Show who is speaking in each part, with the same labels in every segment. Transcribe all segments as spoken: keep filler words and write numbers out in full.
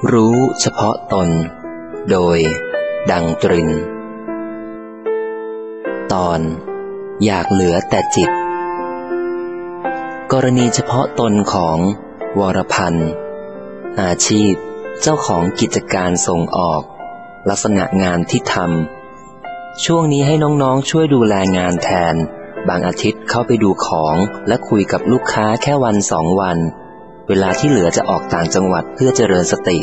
Speaker 1: รู้เฉพาะตนโดยดังตรินตอนอยากเหลือแต่จิตกรณีเฉพาะตนของวรพันธ์อาชีพเจ้าของกิจการส่งออกลักษณะงานที่ทำช่วงนี้ให้น้องๆช่วยดูแลงานแทนบางอาทิตย์เข้าไปดูของและคุยกับลูกค้าแค่วันสองวันเวลาที่เหลือจะออกต่างจังหวัดเพื่อเจริญสติ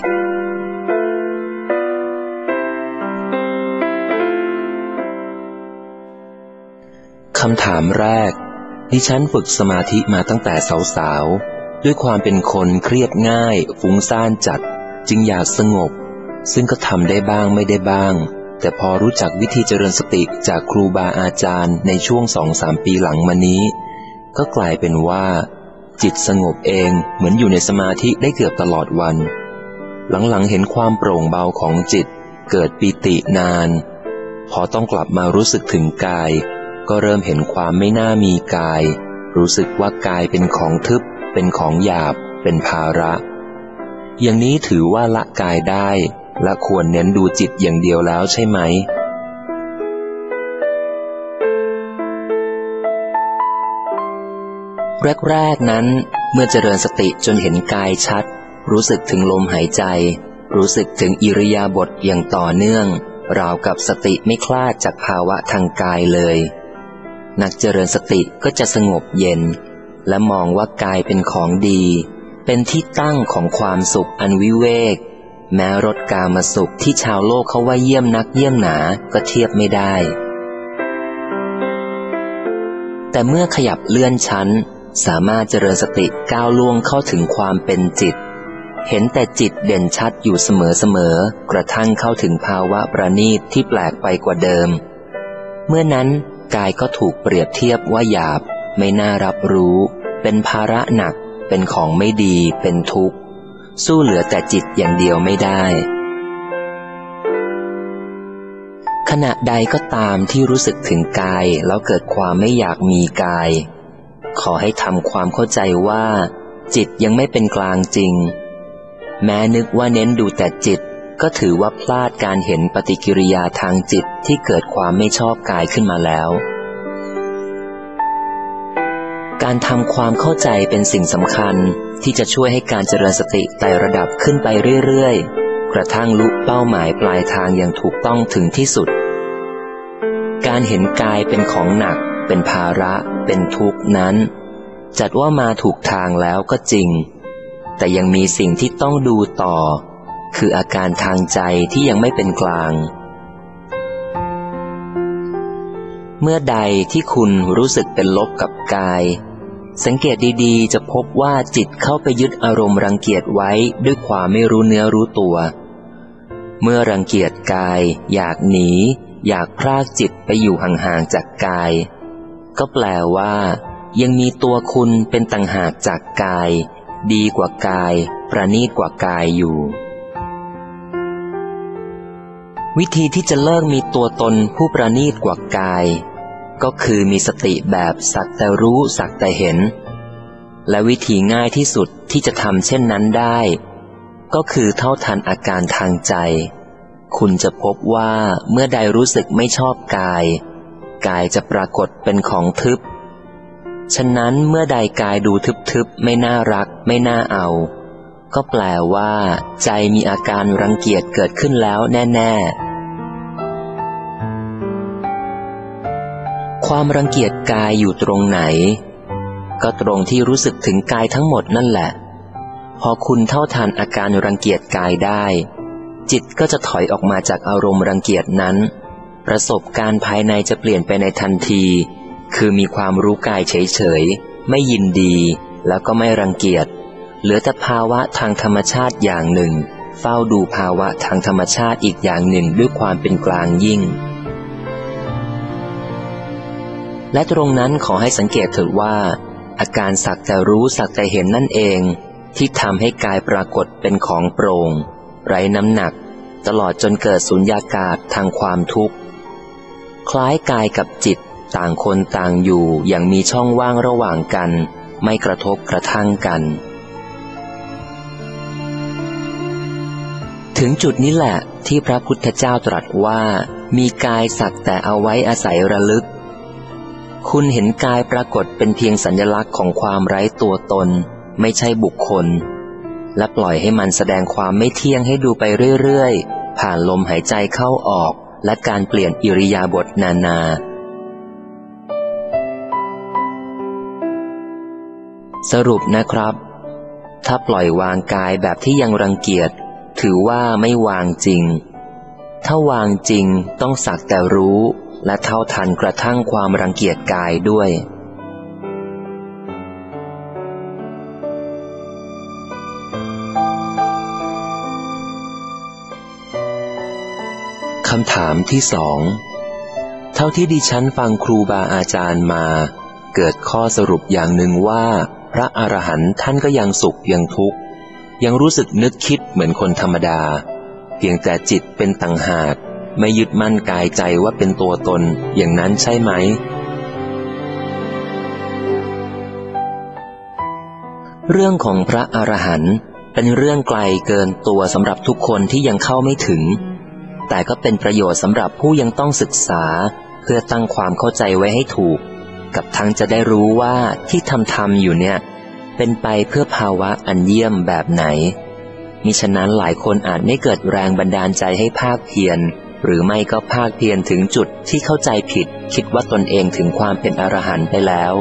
Speaker 1: คำถามแรกดิฉันฝึกสมาธิมาตั้งแต่สาวๆด้วยความเป็นคนเครียดง่ายฟุ้งซ่านจัดจึงอยากสงบซึ่งก็ทำได้บ้างไม่ได้บ้างแต่พอรู้จักวิธีเจริญสติจากครูบาอาจารย์ในช่วง สองสาม ปีหลังมานี้ก็กลายเป็นว่าจิตสงบเองเหมือนอยู่ในสมาธิได้เกือบตลอดวันหลังๆเห็นความโปร่งเบาของจิตเกิดปิตินานพอต้องกลับมารู้สึกถึงกายก็เริ่มเห็นความไม่น่ามีกายรู้สึกว่ากายเป็นของทึบเป็นของหยาบเป็นภาระอย่างนี้ถือว่าละกายได้และควรเน้นดูจิตอย่างเดียวแล้วใช่ไหมแรกๆนั้นเมื่อเจริญสติจนเห็นกายชัดรู้สึกถึงลมหายใจรู้สึกถึงอิริยาบถอย่างต่อเนื่องราวกับสติไม่คลาดจากภาวะทางกายเลยนักเจริญสติก็จะสงบเย็นและมองว่ากายเป็นของดีเป็นที่ตั้งของความสุขอันวิเวกแม้รสกามสุขที่ชาวโลกเขาว่าเยี่ยมนักเยี่ยมหนาก็เทียบไม่ได้แต่เมื่อขยับเลื่อนชั้นสามารถเจริญสติก้าวล่วงเข้าถึงความเป็นจิตเห็นแต่จิตเด่นชัดอยู่เสมอๆกระทั่งเข้าถึงภาวะประณีตที่แปลกไปกว่าเดิมเมื่อนั้นกายก็ถูกเปรียบเทียบว่าหยาบไม่น่ารับรู้เป็นภาระหนักเป็นของไม่ดีเป็นทุกข์สู้เหลือแต่จิตอย่างเดียวไม่ได้ขณะใดก็ตามที่รู้สึกถึงกายแล้วเกิดความไม่อยากมีกายขอให้ทำความเข้าใจว่าจิตยังไม่เป็นกลางจริงแม้นึกว่าเน้นดูแต่จิตก็ถือว่าพลาดการเห็นปฏิกิริยาทางจิตที่เกิดความไม่ชอบกายขึ้นมาแล้วการทำความเข้าใจเป็นสิ่งสำคัญที่จะช่วยให้การเจริญสติไต่ระดับขึ้นไปเรื่อยๆกระทั่งลุเป้าหมายปลายทางอย่างถูกต้องถึงที่สุดการเห็นกายเป็นของหนักเป็นภาระเป็นทุกข์นั้นจัดว่ามาถูกทางแล้วก็จริงแต่ยังมีสิ่งที่ต้องดูต่อคืออาการทางใจที่ยังไม่เป็นกลางเมื่อใดที่คุณรู้สึกเป็นลบกับกายสังเกตดีๆจะพบว่าจิตเข้าไปยึดอารมณ์รังเกียจไว้ด้วยความไม่รู้เนื้อรู้ตัวเมื่อรังเกียจกายอยากหนีอยากพรากจิตไปอยู่ห่างๆจากกายก็แปลว่ายังมีตัวคุณเป็นต่างหากจากกายดีกว่ากายประณีตกว่ากายอยู่วิธีที่จะเลิกมีตัวตนผู้ประณีตกว่ากายก็คือมีสติแบบสักแต่รู้สักแต่เห็นและวิธีง่ายที่สุดที่จะทำเช่นนั้นได้ก็คือเท่าทันอาการทางใจคุณจะพบว่าเมื่อใดรู้สึกไม่ชอบกายกายจะปรากฏเป็นของทึบฉะนั้นเมื่อใดกายดูทึบๆไม่น่ารักไม่น่าเอาก็แปลว่าใจมีอาการรังเกียจเกิดขึ้นแล้วแน่ๆความรังเกียจกายอยู่ตรงไหนก็ตรงที่รู้สึกถึงกายทั้งหมดนั่นแหละพอคุณเท่าทันอาการรังเกียจกายได้จิตก็จะถอยออกมาจากอารมณ์รังเกียจนั้นประสบการณ์ภายในจะเปลี่ยนไปในทันทีคือมีความรู้กายเฉยๆไม่ยินดีแล้วก็ไม่รังเกียจเหลือแต่ภาวะทางธรรมชาติอย่างหนึ่งเฝ้าดูภาวะทางธรรมชาติอีกอย่างหนึ่งด้วยความเป็นกลางยิ่งและตรงนั้นขอให้สังเกตเถิดว่าอาการสักแต่รู้สักแต่เห็นนั่นเองที่ทำให้กายปรากฏเป็นของโปร่งไร้น้ำหนักตลอดจนเกิดสุญญากาศทางความทุกข์คล้ายกายกับจิตต่างคนต่างอยู่อย่างมีช่องว่างระหว่างกันไม่กระทบกระทั่งกันถึงจุดนี้แหละที่พระพุทธเจ้าตรัสว่ามีกายสักแต่เอาไว้อาศัยระลึกคุณเห็นกายปรากฏเป็นเพียงสัญลักษณ์ของความไร้ตัวตนไม่ใช่บุคคลและปล่อยให้มันแสดงความไม่เที่ยงให้ดูไปเรื่อยๆผ่านลมหายใจเข้าออกและการเปลี่ยนอิริยาบถนานาสรุปนะครับถ้าปล่อยวางกายแบบที่ยังรังเกียจถือว่าไม่วางจริงถ้าวางจริงต้องสักแต่รู้และเท่าทันกระทั่งความรังเกียจกายด้วยคำถามที่สองเท่าที่ดิฉันฟังครูบาอาจารย์มาเกิดข้อสรุปอย่างหนึ่งว่าพระอรหันต์ท่านก็ยังสุขยังทุกข์ยังรู้สึกนึกคิดเหมือนคนธรรมดาเพียงแต่จิตเป็นต่างหากไม่ยึดมั่นกายใจว่าเป็นตัวตนอย่างนั้นใช่ไหมเรื่องของพระอรหันต์เป็นเรื่องไกลเกินตัวสำหรับทุกคนที่ยังเข้าไม่ถึงแต่ก็เป็นประโยชน์สำหรับผู้ยังต้องศึกษาเพื่อตั้งความเข้าใจไว้ให้ถูกกับทั้งจะได้รู้ว่าที่ทำทำอยู่เนี่ยเป็นไปเพื่อภาวะอันเยี่ยมแบบไหนมิฉะนั้นหลายคนอาจไม่เกิดแรงบันดาลใจให้ภาคเพียรหรือไม่ก็ภาคเพียรถึงจุดที่เข้าใจผิดคิดว่าตนเองถึงความเป็นอรหันต์ไปแล้ว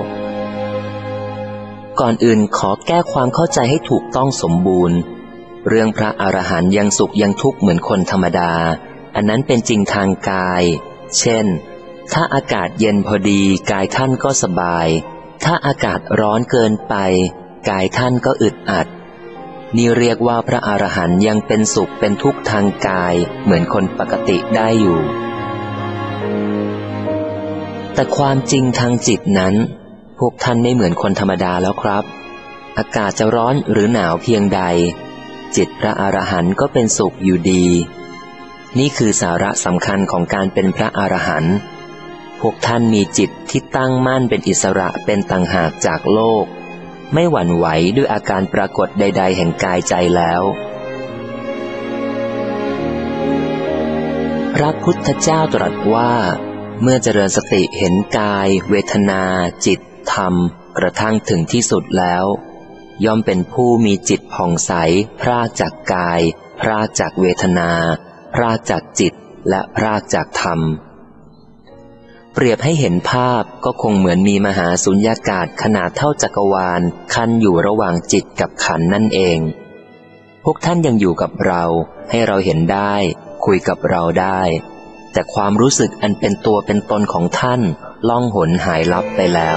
Speaker 1: ก่อนอื่นขอแก้ความเข้าใจให้ถูกต้องสมบูรณ์เรื่องพระอรหันต์ยังสุขยังทุกข์เหมือนคนธรรมดาอันนั้นเป็นจริงทางกายเช่นถ้าอากาศเย็นพอดีกายท่านก็สบายถ้าอากาศร้อนเกินไปกายท่านก็อึดอัดนี่เรียกว่าพระอรหันต์ยังเป็นสุขเป็นทุกข์ทางกายเหมือนคนปกติได้อยู่แต่ความจริงทางจิตนั้นพวกท่านไม่เหมือนคนธรรมดาแล้วครับอากาศจะร้อนหรือหนาวเพียงใดจิตพระอรหันต์ก็เป็นสุขอยู่ดีนี่คือสาระสำคัญของการเป็นพระอรหันต์พวกท่านมีจิตที่ตั้งมั่นเป็นอิสระเป็นต่างหากจากโลกไม่หวั่นไหวด้วยอาการปรากฏใดๆแห่งกายใจแล้วพระพุทธเจ้าตรัสว่าเมื่อเจริญสติเห็นกายเวทนาจิตธรรมกระทั่งถึงที่สุดแล้วย่อมเป็นผู้มีจิตผ่องใสพรากจากกายพรากจากเวทนาพรากจากจิตและพรากจากธรรมเปรียบให้เห็นภาพก็คงเหมือนมีมหาสุญญากาศขนาดเท่าจักรวาลคั่นอยู่ระหว่างจิตกับขันธ์นั่นเองพวกท่านยังอยู่กับเราให้เราเห็นได้คุยกับเราได้แต่ความรู้สึกอันเป็นตัวเป็นตนของท่านล่องหนหายลับไปแล้ว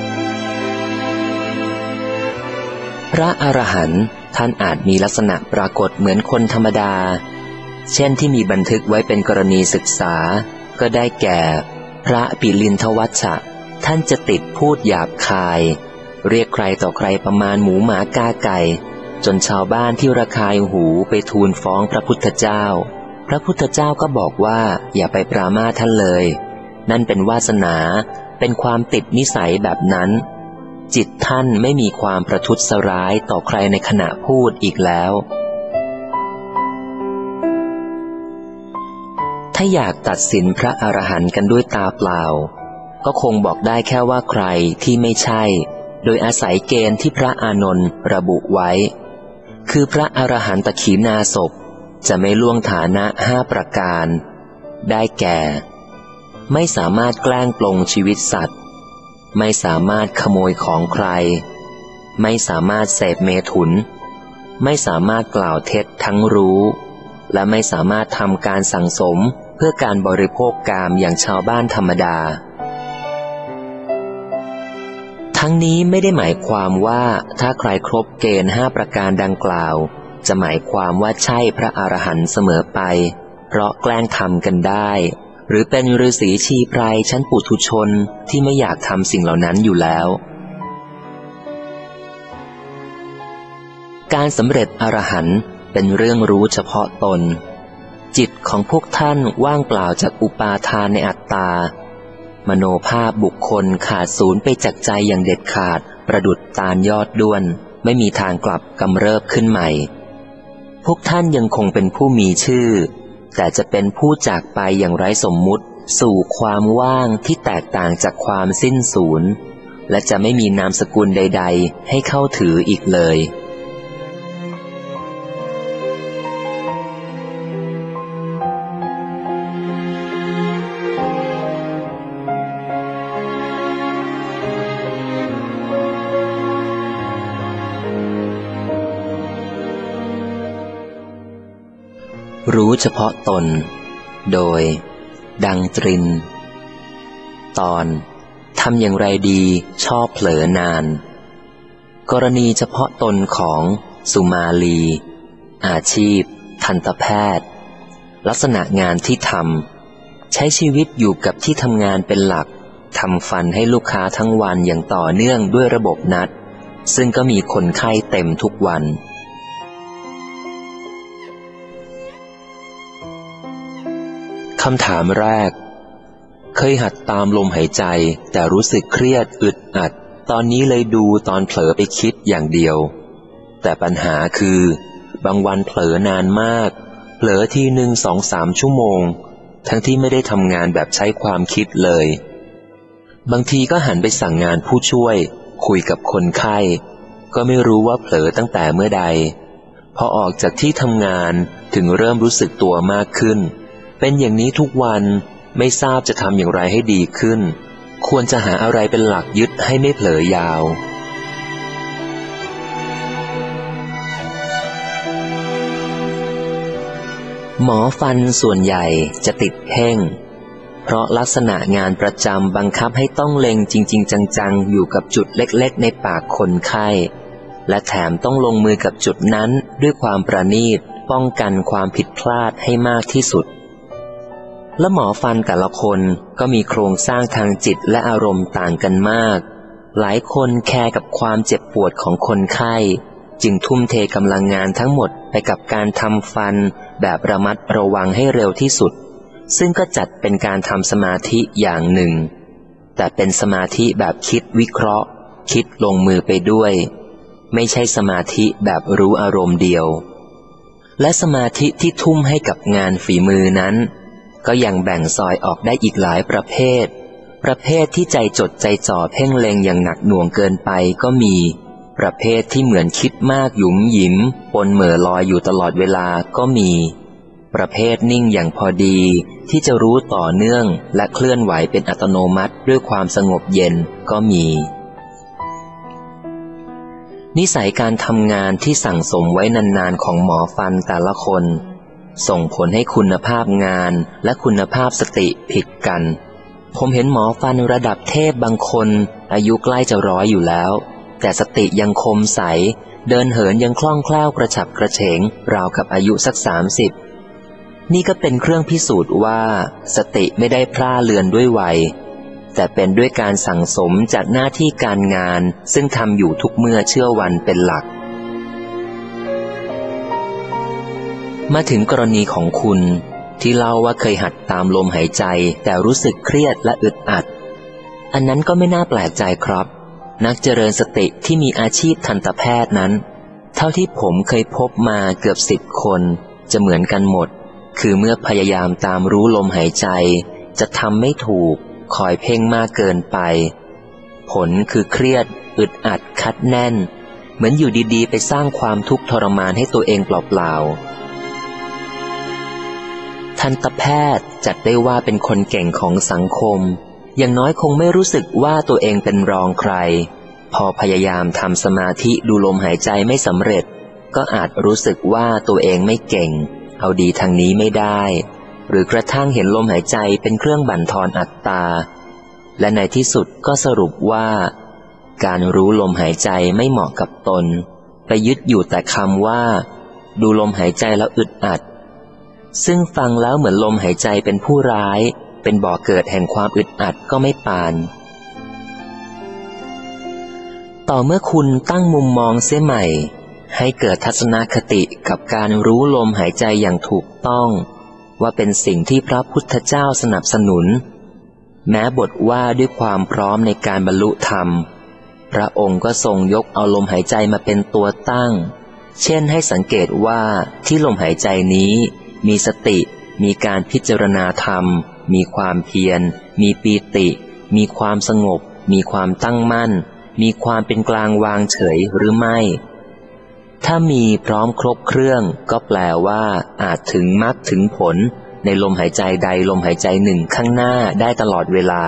Speaker 1: พระอรหันต์ท่านอาจมีลักษณะปรากฏเหมือนคนธรรมดาเช่นที่มีบันทึกไว้เป็นกรณีศึกษาก็ได้แก่พระปิลินทวัชชะท่านจะติดพูดหยาบคายเรียกใครต่อใครประมาณหมูหมากาไก่จนชาวบ้านที่ระคายหูไปทูลฟ้องพระพุทธเจ้าพระพุทธเจ้าก็บอกว่าอย่าไปปรามาสท่านเลยนั่นเป็นวาสนาเป็นความติดนิสัยแบบนั้นจิตท่านไม่มีความประทุษร้ายต่อใครในขณะพูดอีกแล้วถ้าอยากตัดสินพระอรหันต์กันด้วยตาเปล่าก็คงบอกได้แค่ว่าใครที่ไม่ใช่โดยอาศัยเกณฑ์ที่พระอานนท์ระบุไว้คือพระอรหันตขีณาสพจะไม่ล่วงฐานะห้าประการได้แก่ไม่สามารถแกล้งปลงชีวิตสัตว์ไม่สามารถขโมยของใครไม่สามารถเสพเมถุนไม่สามารถกล่าวเท็จทั้งรู้และไม่สามารถทำการสั่งสมเพื่อการบริโภคกามอย่างชาวบ้านธรรมดาทั้งนี้ไม่ได้หมายความว่าถ้าใครครบเกณฑ์ห้าประการดังกล่าวจะหมายความว่าใช่พระอรหันต์เสมอไปเพราะแกล้งทำกันได้หรือเป็นฤาษีชีไพรชั้นปุถุชนที่ไม่อยากทำสิ่งเหล่านั้นอยู่แล้วการสำเร็จอรหันต์เป็นเรื่องรู้เฉพาะตนจิตของพวกท่านว่างเปล่าจากอุปาทานในอัตตามโนภาพบุคคลขาดศูนย์ไปจากใจอย่างเด็ดขาดประดุจตาลยอดด้วนไม่มีทางกลับกำเริบขึ้นใหม่พวกท่านยังคงเป็นผู้มีชื่อแต่จะเป็นผู้จากไปอย่างไร้สมมุติสู่ความว่างที่แตกต่างจากความสิ้นสูญและจะไม่มีนามสกุลใดๆให้เข้าถืออีกเลยรู้เฉพาะตนโดยดังตรินตอนทำอย่างไรดีชอบเผลอนานกรณีเฉพาะตนของสุมาลีอาชีพทันตแพทย์ลักษณะงานที่ทำใช้ชีวิตอยู่กับที่ทำงานเป็นหลักทำฟันให้ลูกค้าทั้งวันอย่างต่อเนื่องด้วยระบบนัดซึ่งก็มีคนไข้เต็มทุกวันคำถามแรกเคยหัดตามลมหายใจแต่รู้สึกเครียดอึดอัดตอนนี้เลยดูตอนเผลอไปคิดอย่างเดียวแต่ปัญหาคือบางวันเผลอนานมากเผลอทีหนึ่งสองสามชั่วโมงทั้งที่ไม่ได้ทำงานแบบใช้ความคิดเลยบางทีก็หันไปสั่งงานผู้ช่วยคุยกับคนไข้ก็ไม่รู้ว่าเผลอตั้งแต่เมื่อใดพอออกจากที่ทำงานถึงเริ่มรู้สึกตัวมากขึ้นเป็นอย่างนี้ทุกวันไม่ทราบจะทำอย่างไรให้ดีขึ้นควรจะหาอะไรเป็นหลักยึดให้ไม่เผลอยาวหมอฟันส่วนใหญ่จะติดเพ่งเพราะลักษณะงานประจำบังคับให้ต้องเล็งจริงๆจังๆอยู่กับจุดเล็กๆในปากคนไข้และแถมต้องลงมือกับจุดนั้นด้วยความประณีตป้องกันความผิดพลาดให้มากที่สุดและหมอฟันแต่ละคนก็มีโครงสร้างทางจิตและอารมณ์ต่างกันมากหลายคนแคร์กับความเจ็บปวดของคนไข้จึงทุ่มเทกำลังงานทั้งหมดไปกับการทำฟันแบบระมัดระวังให้เร็วที่สุดซึ่งก็จัดเป็นการทำสมาธิอย่างหนึ่งแต่เป็นสมาธิแบบคิดวิเคราะห์คิดลงมือไปด้วยไม่ใช่สมาธิแบบรู้อารมณ์เดียวและสมาธิที่ทุ่มให้กับงานฝีมือนั้นก็ยังแบ่งซอยออกได้อีกหลายประเภทประเภทที่ใจจดใจจ่อเพ่งเล็งอย่างหนักหน่วงเกินไปก็มีประเภทที่เหมือนคิดมากหยุมหยิมปนเหม่อลอยอยู่ตลอดเวลาก็มีประเภทนิ่งอย่างพอดีที่จะรู้ต่อเนื่องและเคลื่อนไหวเป็นอัตโนมัติด้วยความสงบเย็นก็มีนิสัยการทำงานที่สั่งสมไว้นานๆของหมอฟันแต่ละคนส่งผลให้คุณภาพงานและคุณภาพสติผิดกันผมเห็นหมอฟันระดับเทพบางคนอายุใกล้จะร้อยอยู่แล้วแต่สติยังคมใสเดินเหินยังคล่องแคล่วกระฉับกระเฉงราวกับอายุสักสามสิบนี่ก็เป็นเครื่องพิสูจน์ว่าสติไม่ได้พร่าเลือนด้วยวัยแต่เป็นด้วยการสั่งสมจากหน้าที่การงานซึ่งทำอยู่ทุกเมื่อเชื่อวันเป็นหลักมาถึงกรณีของคุณที่เล่าว่าเคยหัดตามลมหายใจแต่รู้สึกเครียดและอึดอัดอันนั้นก็ไม่น่าแปลกใจครับนักเจริญสติที่มีอาชีพทันตแพทย์นั้นเท่าที่ผมเคยพบมาเกือบสิบคนจะเหมือนกันหมดคือเมื่อพยายามตามรู้ลมหายใจจะทำไม่ถูกคอยเพ่งมากเกินไปผลคือเครียดอึดอัดคัดแน่นเหมือนอยู่ดีๆไปสร้างความทุกข์ทรมานให้ตัวเองเปล่าๆทันตแพทย์จัดได้ว่าเป็นคนเก่งของสังคมอย่างน้อยคงไม่รู้สึกว่าตัวเองเป็นรองใครพอพยายามทำสมาธิดูลมหายใจไม่สำเร็จก็อาจรู้สึกว่าตัวเองไม่เก่งเอาดีทางนี้ไม่ได้หรือกระทั่งเห็นลมหายใจเป็นเครื่องบั่นทอนอัตตาและในที่สุดก็สรุปว่าการรู้ลมหายใจไม่เหมาะกับตนไปยึดอยู่แต่คำว่าดูลมหายใจแล้วอึดอัดซึ่งฟังแล้วเหมือนลมหายใจเป็นผู้ร้ายเป็นบ่อเกิดแห่งความอึดอัดก็ไม่ปานต่อเมื่อคุณตั้งมุมมองเสียใหม่ให้เกิดทัศนคติกับการรู้ลมหายใจอย่างถูกต้องว่าเป็นสิ่งที่พระพุทธเจ้าสนับสนุนแม้บทว่าด้วยความพร้อมในการบรรลุธรรมพระองค์ก็ทรงยกเอาลมหายใจมาเป็นตัวตั้งเช่นให้สังเกตว่าที่ลมหายใจนี้มีสติมีการพิจารณาธรรมมีความเพียรมีปีติมีความสงบมีความตั้งมั่นมีความเป็นกลางวางเฉยหรือไม่ถ้ามีพร้อมครบเครื่องก็แปลว่าอาจถึงมรรคถึงผลในลมหายใจใดลมหายใจหนึ่งข้างหน้าได้ตลอดเวลา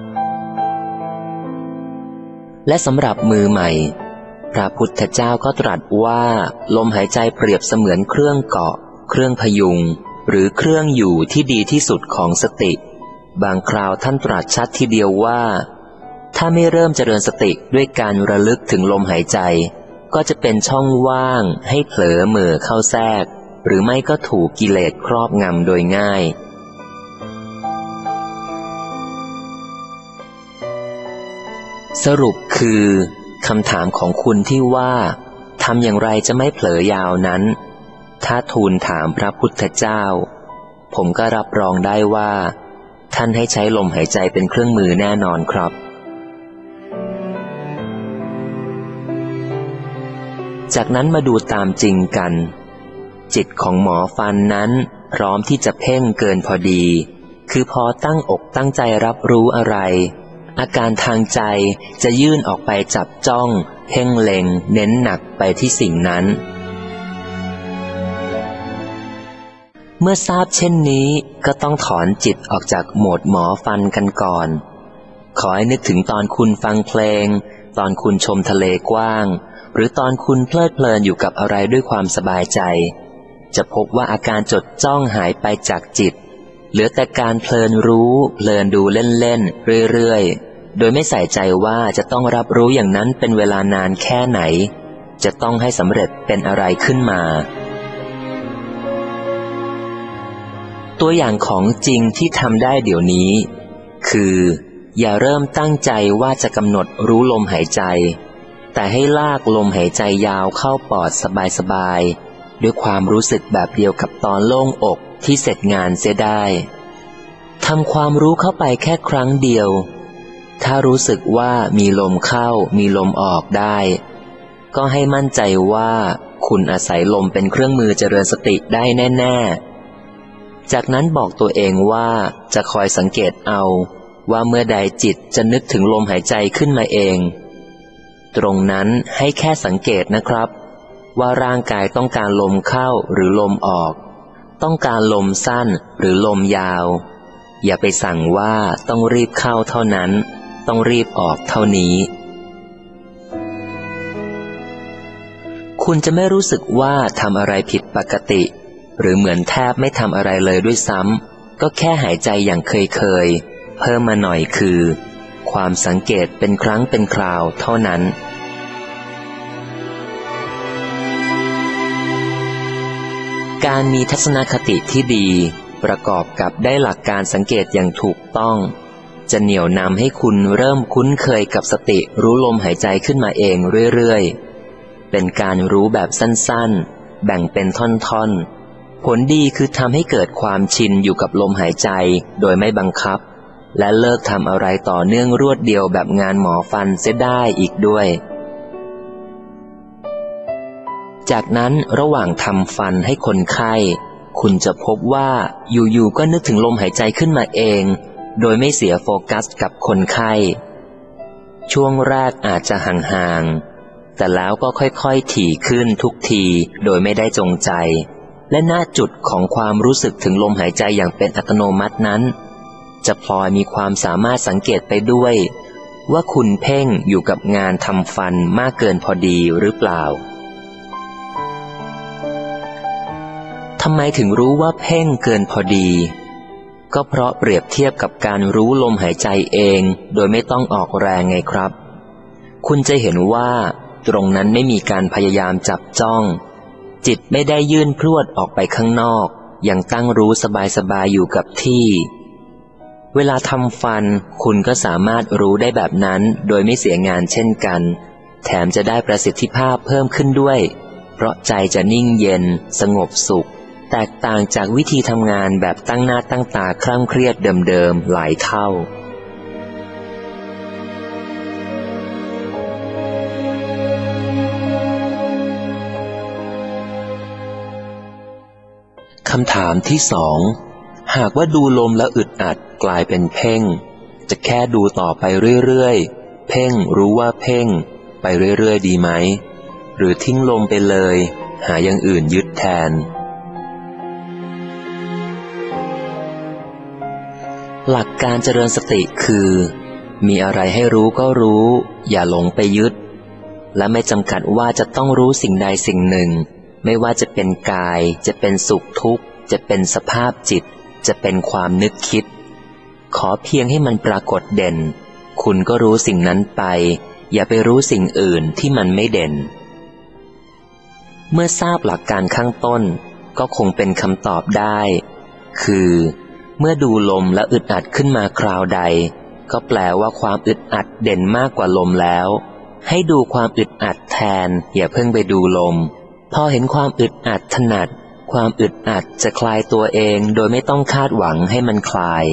Speaker 1: และสำหรับมือใหม่พระพุทธเจ้าก็ตรัสว่าลมหายใจเปรียบเสมือนเครื่องเกาะเครื่องพยุงหรือเครื่องอยู่ที่ดีที่สุดของสติบางคราวท่านตรัสชัดทีเดียวว่าถ้าไม่เริ่มเจริญสติด้วยการระลึกถึงลมหายใจก็จะเป็นช่องว่างให้เผลอเหม่อเข้าแทรกหรือไม่ก็ถูกกิเลสครอบงำโดยง่ายสรุปคือคำถามของคุณที่ว่าทำอย่างไรจะไม่เผลอยาวนั้นถ้าทูลถามพระพุทธเจ้าผมก็รับรองได้ว่าท่านให้ใช้ลมหายใจเป็นเครื่องมือแน่นอนครับจากนั้นมาดูตามจริงกันจิตของหมอฟันนั้นพร้อมที่จะเพ่งเกินพอดีคือพอตั้งอกตั้งใจรับรู้อะไรอาการทางใจจะยื่นออกไปจับจ้องเพ่งเล็งเน้นหนักไปที่สิ่งนั้นเมื่อทราบเช่นนี้ก็ต้องถอนจิตออกจากโหมดหมอฟันกันก่อนขอให้นึกถึงตอนคุณฟังเพลงตอนคุณชมทะเลกว้างหรือตอนคุณเพลิดเพลินอยู่กับอะไรด้วยความสบายใจจะพบว่าอาการจดจ้องหายไปจากจิตเหลือแต่การเพลินรู้เพลินดูเล่นๆเรื่อยๆโดยไม่ใส่ใจว่าจะต้องรับรู้อย่างนั้นเป็นเวลานานแค่ไหนจะต้องให้สำเร็จเป็นอะไรขึ้นมาตัวอย่างของจริงที่ทำได้เดี๋ยวนี้คืออย่าเริ่มตั้งใจว่าจะกำหนดรู้ลมหายใจแต่ให้ลากลมหายใจยาวเข้าปอดสบายๆด้วยความรู้สึกแบบเดียวกับตอนโล่งอกที่เสร็จงานเสียได้ทำความรู้เข้าไปแค่ครั้งเดียวถ้ารู้สึกว่ามีลมเข้ามีลมออกได้ก็ให้มั่นใจว่าคุณอาศัยลมเป็นเครื่องมือเจริญสติได้แน่ๆจากนั้นบอกตัวเองว่าจะคอยสังเกตเอาว่าเมื่อใดจิตจะนึกถึงลมหายใจขึ้นมาเองตรงนั้นให้แค่สังเกตนะครับว่าร่างกายต้องการลมเข้าหรือลมออกต้องการลมสั้นหรือลมยาวอย่าไปสั่งว่าต้องรีบเข้าเท่านั้นต้องรีบออกเท่านี้คุณจะไม่รู้สึกว่าทำอะไรผิดปกติหรือเหมือนแทบไม่ทำอะไรเลยด้วยซ้ำก็แค่หายใจอย่างเคยเคยเพิ่มมาหน่อยคือความสังเกตเป็นครั้งเป็นคราวเท่านั้นการมีทัศนคติที่ดีประกอบกับได้หลักการสังเกตอย่างถูกต้องจะเหนี่ยวนำให้คุณเริ่มคุ้นเคยกับสติรู้ลมหายใจขึ้นมาเองเรื่อยๆเป็นการรู้แบบสั้นๆแบ่งเป็นท่อนๆผลดีคือทำให้เกิดความชินอยู่กับลมหายใจโดยไม่บังคับและเลิกทำอะไรต่อเนื่องรวดเดียวแบบงานหมอฟันเสียได้อีกด้วยจากนั้นระหว่างทำฟันให้คนไข้คุณจะพบว่าอยู่ๆก็นึกถึงลมหายใจขึ้นมาเองโดยไม่เสียโฟกัสกับคนไข้ช่วงแรกอาจจะห่างๆแต่แล้วก็ค่อยๆถี่ขึ้นทุกทีโดยไม่ได้จงใจและณจุดของความรู้สึกถึงลมหายใจอย่างเป็นอัตโนมัตินั้นจะพลอยมีความสามารถสังเกตไปด้วยว่าคุณเพ่งอยู่กับงานทำฟันมากเกินพอดีหรือเปล่าทำไมถึงรู้ว่าเพ่งเกินพอดีก็เพราะเปรียบเทียบกับการรู้ลมหายใจเองโดยไม่ต้องออกแรงไงครับคุณจะเห็นว่าตรงนั้นไม่มีการพยายามจับจ้องจิตไม่ได้ยื่นพรวดออกไปข้างนอกยังตั้งรู้สบายๆอยู่กับที่เวลาทำฟันคุณก็สามารถรู้ได้แบบนั้นโดยไม่เสียงานเช่นกันแถมจะได้ประสิทธิภาพเพิ่มขึ้นด้วยเพราะใจจะนิ่งเย็นสงบสุขแตกต่างจากวิธีทำงานแบบตั้งหน้าตั้งตาเคร่งเครียดเดิมๆหลายเท่าคำถามที่สองหากว่าดูลมแล้วอึดอัดกลายเป็นเพ่งจะแค่ดูต่อไปเรื่อยๆเพ่งรู้ว่าเพ่งไปเรื่อยๆดีไหมหรือทิ้งลมไปเลยหาอย่างอื่นยึดแทนหลักการเจริญสติคือมีอะไรให้รู้ก็รู้อย่าหลงไปยึดและไม่จำกัดว่าจะต้องรู้สิ่งใดสิ่งหนึ่งไม่ว่าจะเป็นกายจะเป็นสุขทุกข์จะเป็นสภาพจิตจะเป็นความนึกคิดขอเพียงให้มันปรากฏเด่นคุณก็รู้สิ่งนั้นไปอย่าไปรู้สิ่งอื่นที่มันไม่เด่นเมื่อทราบหลักการข้างต้นก็คงเป็นคำตอบได้คือเมื่อดูลมแล้วอึดอัดขึ้นมาคราวใดก็แปลว่าความอึดอัดเด่นมากกว่าลมแล้วให้ดูความอึดอัดแทนอย่าเพิ่งไปดูลมพอเห็นความอึดอัดถนัดความอึดอัดจะคลายตัวเองโดยไม่ต้องคาดหวังให้มันคลาย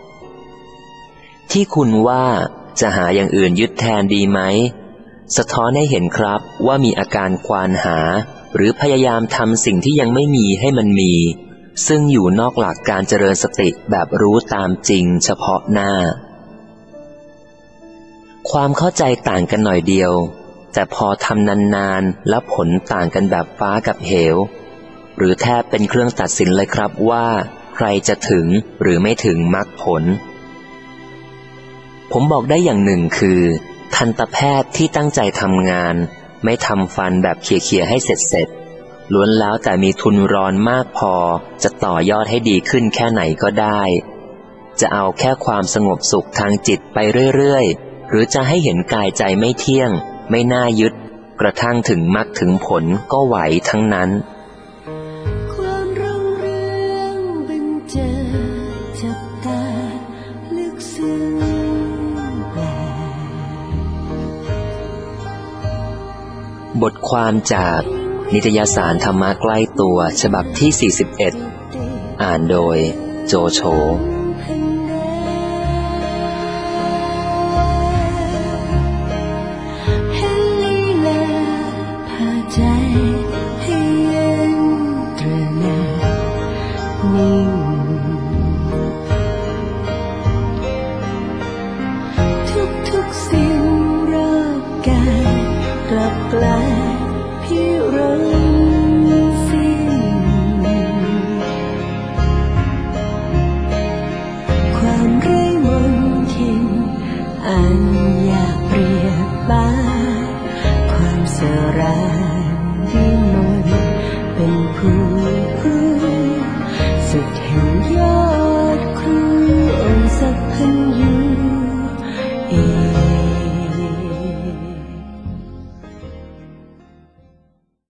Speaker 1: ที่คุณว่าจะหาอย่างอื่นยึดแทนดีไหมสะท้อนให้เห็นครับว่ามีอาการควานหาหรือพยายามทำสิ่งที่ยังไม่มีให้มันมีซึ่งอยู่นอกหลักการเจริญสติแบบรู้ตามจริงเฉพาะหน้าความเข้าใจต่างกันหน่อยเดียวแต่พอทำนานๆแล้วผลต่างกันแบบฟ้ากับเหวหรือแทบเป็นเครื่องตัดสินเลยครับว่าใครจะถึงหรือไม่ถึงมรรคผลผมบอกได้อย่างหนึ่งคือทันตแพทย์ที่ตั้งใจทำงานไม่ทำฟันแบบเขี่ยๆให้เสร็จๆล้วนแล้วแต่มีทุนรอนมากพอจะต่อยอดให้ดีขึ้นแค่ไหนก็ได้จะเอาแค่ความสงบสุขทางจิตไปเรื่อยๆหรือจะให้เห็นกายใจไม่เที่ยงไม่น่ายึดกระทั่งถึงมรรคถึงผลก็ไหวทั้งนั้น
Speaker 2: ความรุ่งเรืองบันเจิดจับตาลึกซึ้งแปล
Speaker 1: บทความจากนิตยสารธรรมะใกล้ตัวฉบับที่สี่สิบเอ็ดอ่านโดยโจโฉ
Speaker 2: ทุกๆสิ่งรอบกายกลับกลายพิรมสิ้นความไร้มนทินอันอยากเปรียบปานความสรานวิมลเป็นผู้ผู้สุดแห่งยอดครูองค์สัพพัน